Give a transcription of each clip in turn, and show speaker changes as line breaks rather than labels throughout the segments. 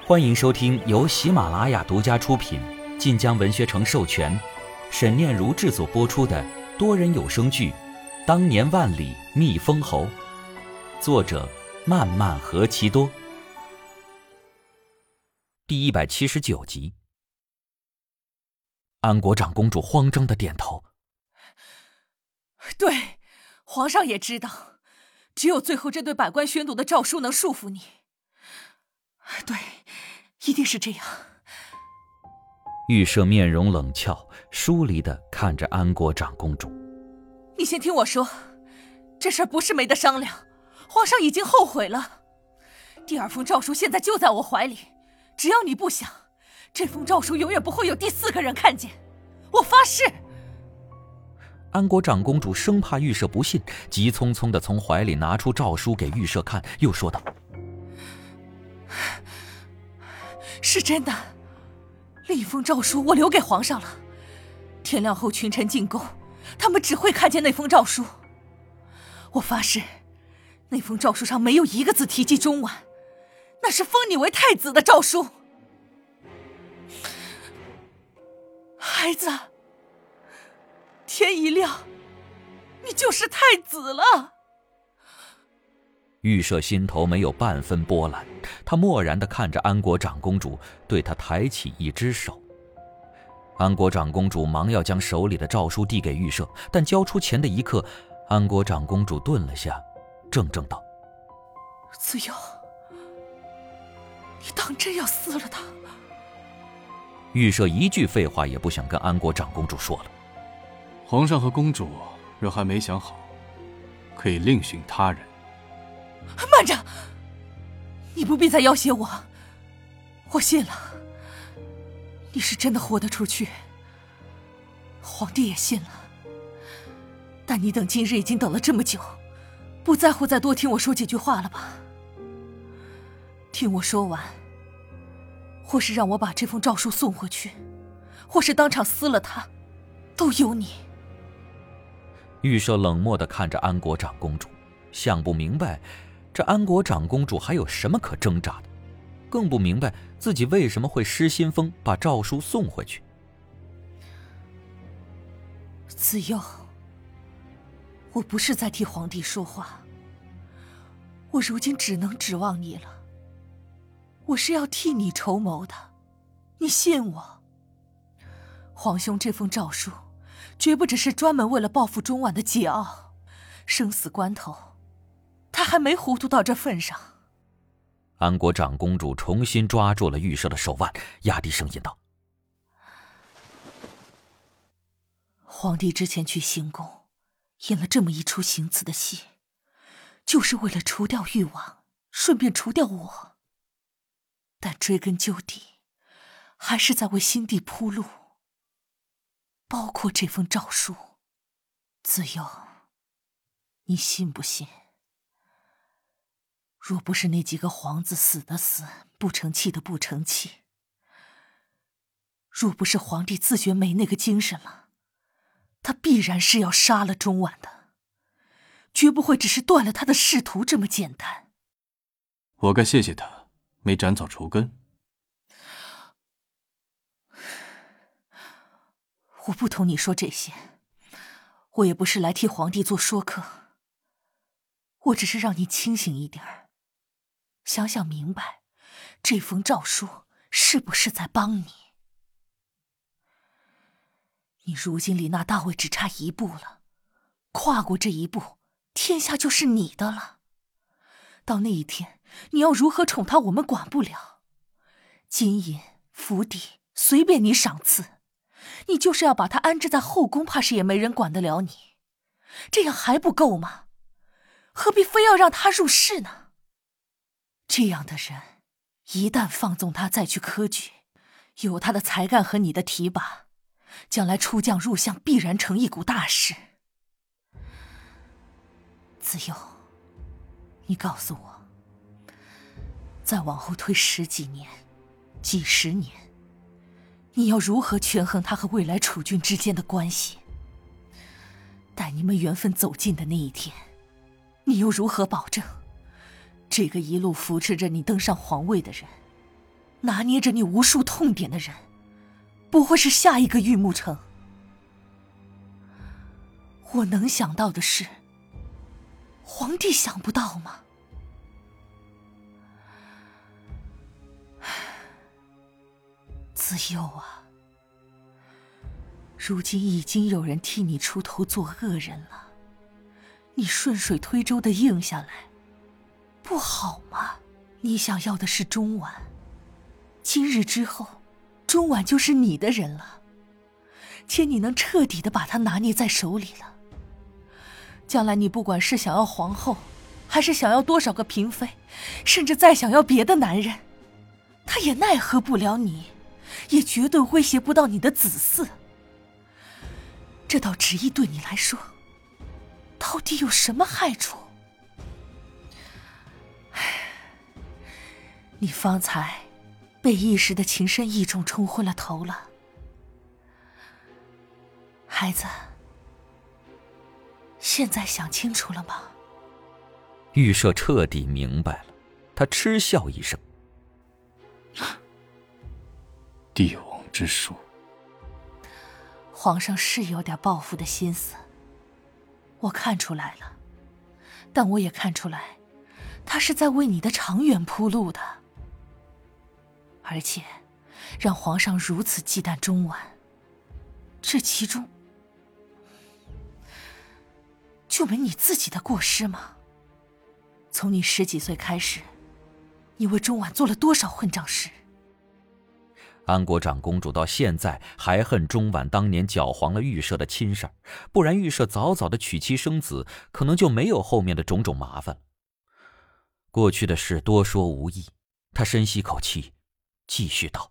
欢迎收听由喜马拉雅独家出品、晋江文学城授权、沈念如制作播出的多人有声剧《当年万里觅封侯》，作者漫漫何其多。第179集。安国长公主慌张地点头。
对，皇上也知道，只有最后这对百官宣读的诏书能束缚你。对，一定是这样。
玉赦面容冷峭，疏离地看着安国长公主。
你先听我说，这事儿不是没得商量，皇上已经后悔了。第二封诏书现在就在我怀里，只要你不想，这封诏书永远不会有第四个人看见，我发誓。
安国长公主生怕玉赦不信，急匆匆地从怀里拿出诏书给玉赦看，又说道：
是真的，另一封诏书我留给皇上了。天亮后群臣进宫，他们只会看见那封诏书。我发誓，那封诏书上没有一个字提及中婉，那是封你为太子的诏书。孩子，天一亮，你就是太子了。
玉赦心头没有半分波澜，他漠然地看着安国长公主，对她抬起一只手。安国长公主忙要将手里的诏书递给玉赦，但交出钱的一刻，安国长公主顿了下，怔怔道：
子悠，你当真要撕了他？
玉赦一句废话也不想跟安国长公主说了。
皇上和公主若还没想好，可以另寻他人。
慢着，你不必再要挟我，我信了，你是真的豁得出去，皇帝也信了。但你等今日已经等了这么久，不在乎再多听我说几句话了吧？听我说完，或是让我把这封诏书送回去，或是当场撕了它，都由你。
玉赦冷漠地看着安国长公主，想不明白这安国长公主还有什么可挣扎的，更不明白自己为什么会失心疯把诏书送回去。
子悠，我不是在替皇帝说话，我如今只能指望你了。我是要替你筹谋的，你信我。皇兄这封诏书绝不只是专门为了报复中婉的桀骜，生死关头他还没糊涂到这份上。
安国长公主重新抓住了玉赦的手腕，压低声音道：
皇帝之前去行宫演了这么一出行刺的戏，就是为了除掉誉王，顺便除掉我。但追根究底，还是在为新帝铺路，包括这封诏书。子悠，你信不信？若不是那几个皇子死的死，不成器的不成器，若不是皇帝自觉没那个精神了，他必然是要杀了中婉的，绝不会只是断了他的仕途这么简单。
我该谢谢他，没斩草除根。
我不同你说这些，我也不是来替皇帝做说客，我只是让你清醒一点儿，想想明白，这封诏书是不是在帮你？你如今离那大位只差一步了，跨过这一步，天下就是你的了。到那一天，你要如何宠他，我们管不了。金银府邸随便你赏赐，你就是要把他安置在后宫，怕是也没人管得了你。这样还不够吗？何必非要让他入仕呢？这样的人，一旦放纵他再去科举，有他的才干和你的提拔，将来出将入相必然成一股大事。子悠，你告诉我，再往后推10几年、几十年，你要如何权衡他和未来储君之间的关系？待你们缘分走近的那一天，你又如何保证这个一路扶持着你登上皇位的人， 拿捏着你无数痛点的人，不会是下一个玉木城。我能想到的是，皇帝想不到吗？子佑啊，如今已经有人替你出头做恶人了，你顺水推舟的应下来，不好吗？你想要的是钟婉，今日之后，钟婉就是你的人了，且你能彻底的把她拿捏在手里了。将来你不管是想要皇后，还是想要多少个嫔妃，甚至再想要别的男人，他也奈何不了你，也绝对威胁不到你的子嗣。这道旨意对你来说，到底有什么害处？你方才被一时的情深意重冲昏了头了。孩子，现在想清楚了吗？
玉舍彻底明白了，他嗤笑一声：
帝王之术。
皇上是有点报复的心思，我看出来了，但我也看出来，他是在为你的长远铺路的。而且，让皇上如此忌惮钟婉，这其中就没你自己的过失吗？从你10几岁开始，你为钟婉做了多少混账事？
安国长公主到现在还恨钟婉当年搅黄了玉舍的亲事儿，不然玉舍早早的娶妻生子，可能就没有后面的种种麻烦了。过去的事多说无益，他深吸口气，继续道：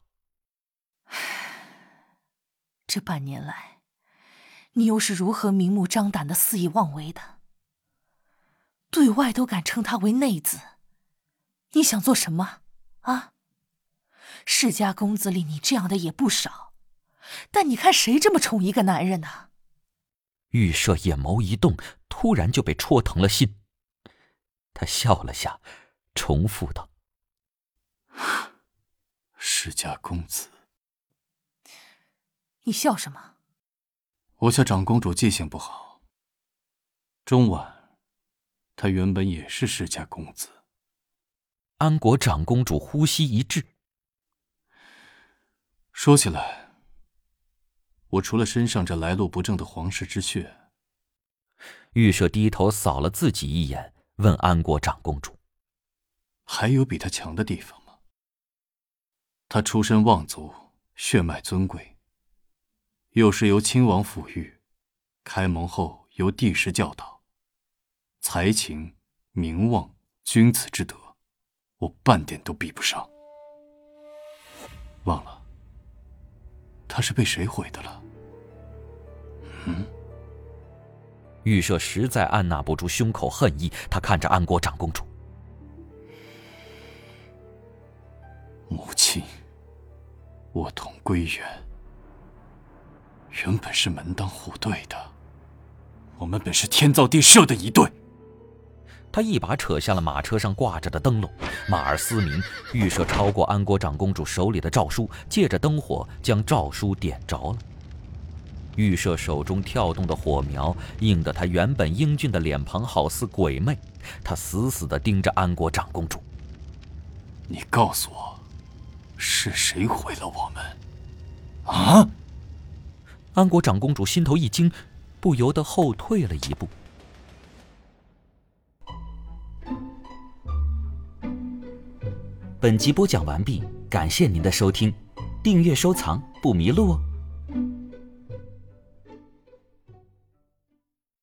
这半年来，你又是如何明目张胆的肆意妄为的？对外都敢称他为内子，你想做什么啊？世家公子里你这样的也不少，但你看谁这么宠一个男人呢？
玉舍眼眸一动，突然就被戳疼了心。他笑了下，重复道：
世家公子。
你笑什么？
我家长公主记性不好，钟婉她原本也是世家公子。
安国长公主呼吸一滞。
说起来，我除了身上这来路不正的皇室之血，
玉舍低头扫了自己一眼，问安国长公主：
还有比他强的地方吗？他出身望族，血脉尊贵，又是由亲王抚育，开蒙后由帝室教导，才情、名望、君子之德，我半点都比不上。忘了，他是被谁毁的了？
玉舍实在按捺不住胸口恨意，他看着安国长公主：
母亲，我同归元原本是门当户对的，我们本是天造地设的一对。
他一把扯下了马车上挂着的灯笼，马儿嘶鸣，玉舍超过安国长公主手里的诏书，借着灯火将诏书点着了。玉舍手中跳动的火苗映得他原本英俊的脸庞好似鬼魅，他死死地盯着安国长公主：
你告诉我，是谁毁了我们？啊！
安国长公主心头一惊，不由得后退了一步。本集播讲完毕，感谢您的收听，订阅收藏不迷路哦。